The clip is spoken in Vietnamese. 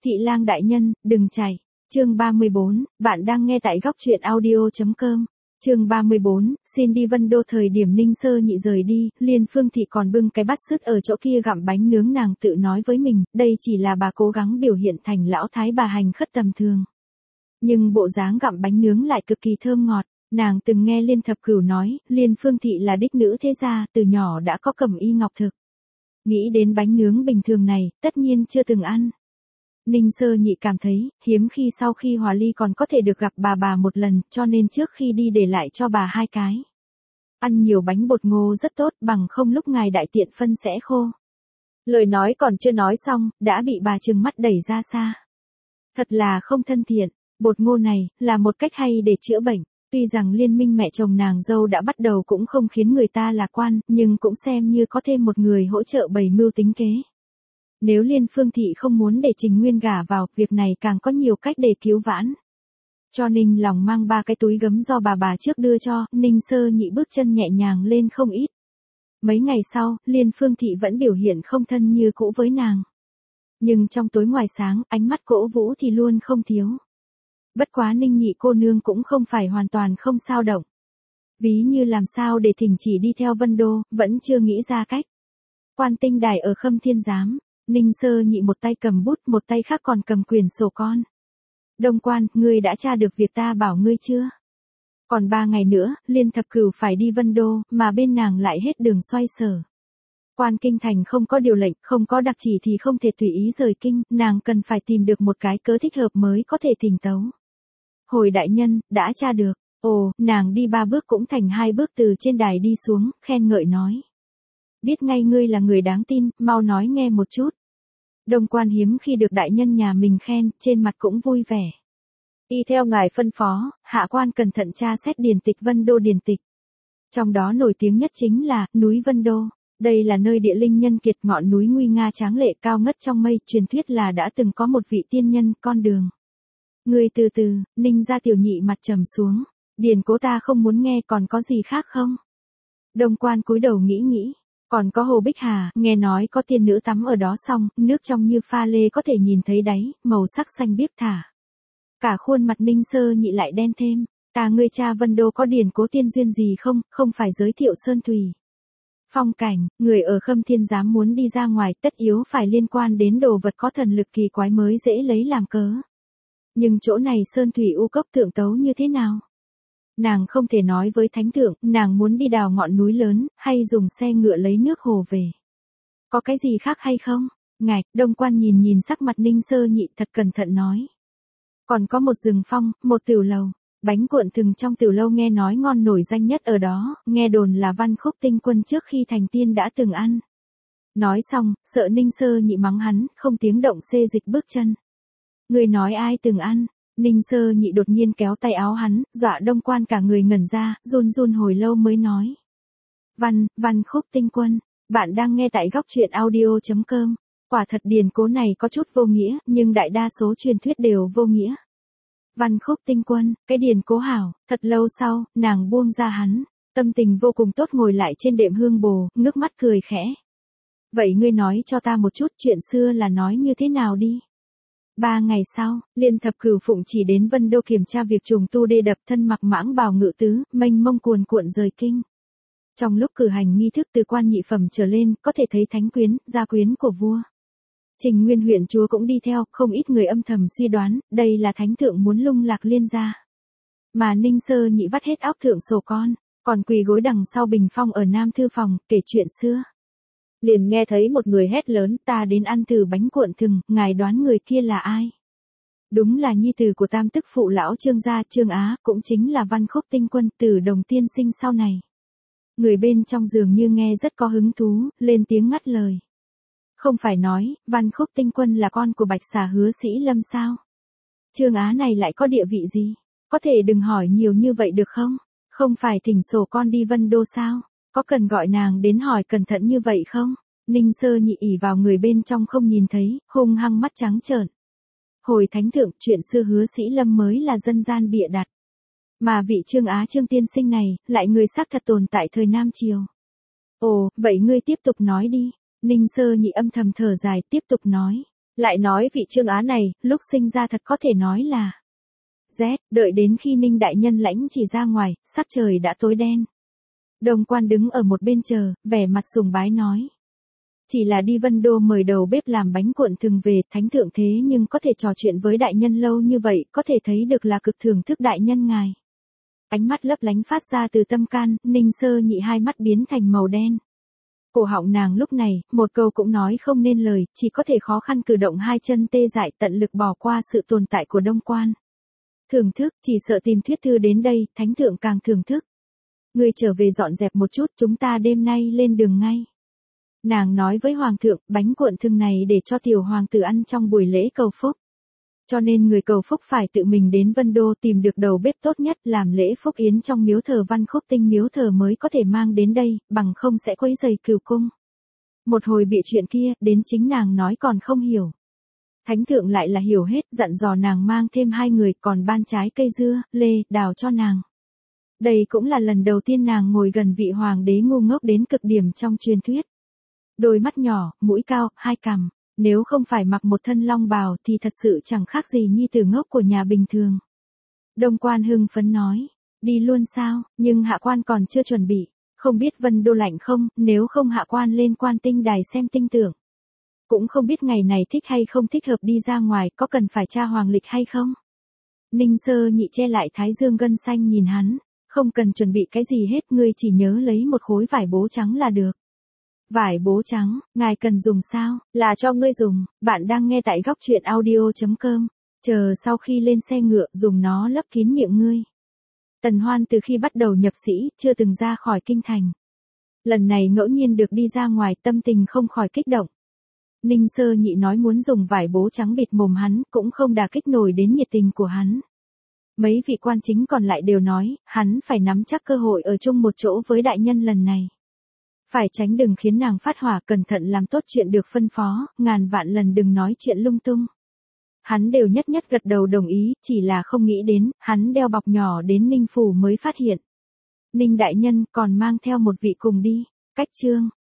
Thị lang đại nhân, đừng chạy. Chương 34, bạn đang nghe tại góc truyện audio.com. Chương 34, xin đi Vân Đô. Thời điểm Ninh Sơ Nhị rời đi, Liên Phương Thị còn bưng cái bát sứt ở chỗ kia gặm bánh nướng, nàng tự nói với mình, đây chỉ là bà cố gắng biểu hiện thành lão thái bà hành khất tầm thường. Nhưng bộ dáng gặm bánh nướng lại cực kỳ thơm ngọt. Nàng từng nghe Liên Thập Cửu nói, Liên Phương Thị là đích nữ thế gia, từ nhỏ đã có cẩm y ngọc thực. Nghĩ đến bánh nướng bình thường này, tất nhiên chưa từng ăn. Ninh Sơ Nhị cảm thấy, hiếm khi sau khi hòa ly còn có thể được gặp bà một lần, cho nên trước khi đi để lại cho bà 2 cái. Ăn nhiều bánh bột ngô rất tốt, bằng không lúc ngài đại tiện phân sẽ khô. Lời nói còn chưa nói xong, đã bị bà trừng mắt đẩy ra xa. Thật là không thân thiện, bột ngô này, là một cách hay để chữa bệnh. Tuy rằng liên minh mẹ chồng nàng dâu đã bắt đầu cũng không khiến người ta lạc quan, nhưng cũng xem như có thêm một người hỗ trợ bày mưu tính kế. Nếu Liên Phương Thị không muốn để Trình Nguyên gả vào, việc này càng có nhiều cách để cứu vãn. Cho Ninh lòng mang 3 cái túi gấm do bà trước đưa cho, Ninh Sơ Nhị bước chân nhẹ nhàng lên không ít. Mấy ngày sau, Liên Phương Thị vẫn biểu hiện không thân như cũ với nàng. Nhưng trong tối ngoài sáng, ánh mắt cổ vũ thì luôn không thiếu. Bất quá Ninh Nhị cô nương cũng không phải hoàn toàn không sao động. Ví như làm sao để thỉnh chỉ đi theo Vân Đô, vẫn chưa nghĩ ra cách. Quan Tinh Đài ở Khâm Thiên Giám, Ninh Sơ Nhị một tay cầm bút, một tay khác còn cầm quyển sổ con. Đông Quan, ngươi đã tra được việc ta bảo ngươi chưa? Còn 3 ngày nữa, Liên Thập Cửu phải đi Vân Đô, mà bên nàng lại hết đường xoay sở. Quan Kinh Thành không có điều lệnh, không có đặc chỉ thì không thể tùy ý rời kinh, nàng cần phải tìm được một cái cớ thích hợp mới có thể thỉnh tấu. Hồi đại nhân, đã tra được. Ồ, nàng đi 3 bước cũng thành 2 bước từ trên đài đi xuống, khen ngợi nói. Biết ngay ngươi là người đáng tin, mau nói nghe một chút. Đông Quan hiếm khi được đại nhân nhà mình khen, trên mặt cũng vui vẻ. Y theo ngài phân phó, hạ quan cẩn thận tra xét điển tịch Vân Đô điển tịch. Trong đó nổi tiếng nhất chính là, núi Vân Đô. Đây là nơi địa linh nhân kiệt, ngọn núi nguy nga tráng lệ cao ngất trong mây, truyền thuyết là đã từng có một vị tiên nhân, con đường. Ngươi từ từ, Ninh gia tiểu nhị mặt trầm xuống. Điển cố ta không muốn nghe, còn có gì khác không? Đông Quan cúi đầu nghĩ. Còn có Hồ Bích Hà, nghe nói có tiên nữ tắm ở đó xong, nước trong như pha lê có thể nhìn thấy đáy, màu sắc xanh biếc thả. Cả khuôn mặt Ninh Sơ Nhị lại đen thêm. Ngươi cha Vân Đô có điển cố tiên duyên gì không, không phải giới thiệu sơn thủy. Phong cảnh, người ở Khâm Thiên Giám muốn đi ra ngoài tất yếu phải liên quan đến đồ vật có thần lực kỳ quái mới dễ lấy làm cớ. Nhưng chỗ này sơn thủy u cốc thượng tấu như thế nào? Nàng không thể nói với thánh thượng, nàng muốn đi đào ngọn núi lớn, hay dùng xe ngựa lấy nước hồ về. Có cái gì khác hay không? Ngạch, Đông Quan nhìn sắc mặt Ninh Sơ Nhị thật cẩn thận nói. Còn có một rừng phong, một tửu lầu. Bánh cuộn thừng trong tửu lâu nghe nói ngon nổi danh nhất ở đó, nghe đồn là Văn Khúc Tinh Quân trước khi thành tiên đã từng ăn. Nói xong, sợ Ninh Sơ Nhị mắng hắn, không tiếng động xê dịch bước chân. Người nói ai từng ăn? Ninh Sơ Nhị đột nhiên kéo tay áo hắn, dọa Đông Quan cả người ngẩn ra, run hồi lâu mới nói. Văn Khúc Tinh Quân, bạn đang nghe tại góc truyện audio.com. Quả thật điển cố này có chút vô nghĩa, nhưng đại đa số truyền thuyết đều vô nghĩa. Văn Khúc Tinh Quân, cái điển cố hảo. Thật lâu sau, nàng buông ra hắn, tâm tình vô cùng tốt ngồi lại trên đệm hương bồ, ngước mắt cười khẽ. Vậy ngươi nói cho ta một chút chuyện xưa là nói như thế nào đi. 3 ngày sau, Liên Thập Cửu phụng chỉ đến Vân Đô kiểm tra việc trùng tu đê đập, thân mặc mãng bào ngự tứ, mênh mông cuồn cuộn rời kinh. Trong lúc cử hành nghi thức từ quan nhị phẩm trở lên, có thể thấy thánh quyến, gia quyến của vua. Trình Nguyên huyện chúa cũng đi theo, không ít người âm thầm suy đoán, đây là thánh thượng muốn lung lạc Liên gia. Mà Ninh Sơ Nhị vắt hết óc thượng sổ con, còn quỳ gối đằng sau bình phong ở Nam thư phòng, kể chuyện xưa. Liền nghe thấy một người hét lớn, ta đến ăn thử bánh cuộn thừng, ngài đoán người kia là ai? Đúng là nhi tử của tam tức phụ lão Trương gia, Trương Á, cũng chính là Văn Khúc Tinh Quân, Tử Đồng tiên sinh sau này. Người bên trong dường như nghe rất có hứng thú, lên tiếng ngắt lời. Không phải nói, Văn Khúc Tinh Quân là con của Bạch Xà Hứa Sĩ Lâm sao? Trương Á này lại có địa vị gì? Có thể đừng hỏi nhiều như vậy được không? Không phải thỉnh sổ con đi Vân Đô sao? Có cần gọi nàng đến hỏi cẩn thận như vậy không? Ninh Sơ Nhị ỉ vào người bên trong không nhìn thấy, hung hăng mắt trắng trợn. Hồi thánh thượng, chuyện xưa Hứa Sĩ Lâm mới là dân gian bịa đặt. Mà vị Trương Á Trương tiên sinh này, lại người xác thật tồn tại thời Nam Triều. Ồ, vậy ngươi tiếp tục nói đi. Ninh Sơ Nhị âm thầm thở dài, tiếp tục nói. Lại nói vị Trương Á này, lúc sinh ra thật có thể nói là Z, đợi đến khi Ninh đại nhân lãnh chỉ ra ngoài, sắp trời đã tối đen. Đồng quan đứng ở một bên chờ, vẻ mặt sùng bái nói. Chỉ là đi Vân Đô mời đầu bếp làm bánh cuộn thường về, thánh thượng thế nhưng có thể trò chuyện với đại nhân lâu như vậy, có thể thấy được là cực thưởng thức đại nhân ngài. Ánh mắt lấp lánh phát ra từ tâm can, Ninh Sơ Nhị hai mắt biến thành màu đen. Cổ họng nàng lúc này, một câu cũng nói không nên lời, chỉ có thể khó khăn cử động hai chân tê dại tận lực bỏ qua sự tồn tại của Đông Quan. Thưởng thức, chỉ sợ tìm thuyết thư đến đây, thánh thượng càng thưởng thức. Người trở về dọn dẹp một chút, chúng ta đêm nay lên đường ngay. Nàng nói với hoàng thượng, bánh cuộn thường này để cho tiểu hoàng tử ăn trong buổi lễ cầu phúc. Cho nên người cầu phúc phải tự mình đến Vân Đô tìm được đầu bếp tốt nhất làm lễ phúc yến trong miếu thờ Văn Khúc Tinh miếu thờ mới có thể mang đến đây, bằng không sẽ quấy rầy cửu cung. Một hồi bịa chuyện kia, đến chính nàng nói còn không hiểu. Thánh thượng lại là hiểu hết, dặn dò nàng mang thêm 2 người còn ban trái cây dưa, lê, đào cho nàng. Đây cũng là lần đầu tiên nàng ngồi gần vị hoàng đế ngu ngốc đến cực điểm trong truyền thuyết. Đôi mắt nhỏ, mũi cao, 2 cằm, nếu không phải mặc một thân long bào thì thật sự chẳng khác gì nhi tử ngốc của nhà bình thường. Đông Quan hưng phấn nói, đi luôn sao, nhưng hạ quan còn chưa chuẩn bị, không biết Vân Đô lạnh không, nếu không hạ quan lên Quan Tinh đài xem tinh tượng. Cũng không biết ngày này thích hay không thích hợp đi ra ngoài, có cần phải tra hoàng lịch hay không. Ninh Sơ Nhị che lại thái dương gân xanh nhìn hắn, không cần chuẩn bị cái gì hết, ngươi chỉ nhớ lấy một khối vải bố trắng là được. Vải bố trắng, ngài cần dùng sao, là cho ngươi dùng, bạn đang nghe tại góc truyện audio.com, chờ sau khi lên xe ngựa dùng nó lấp kín miệng ngươi. Tần Hoan từ khi bắt đầu nhập sĩ, chưa từng ra khỏi kinh thành. Lần này ngẫu nhiên được đi ra ngoài tâm tình không khỏi kích động. Ninh Sơ Nhị nói muốn dùng vải bố trắng bịt mồm hắn, cũng không đả kích nổi đến nhiệt tình của hắn. Mấy vị quan chính còn lại đều nói, hắn phải nắm chắc cơ hội ở chung một chỗ với đại nhân lần này. Phải tránh đừng khiến nàng phát hỏa, cẩn thận làm tốt chuyện được phân phó, ngàn vạn lần đừng nói chuyện lung tung. Hắn đều nhất nhất gật đầu đồng ý, chỉ là không nghĩ đến, hắn đeo bọc nhỏ đến Ninh phủ mới phát hiện. Ninh đại nhân còn mang theo một vị cùng đi, cách chương.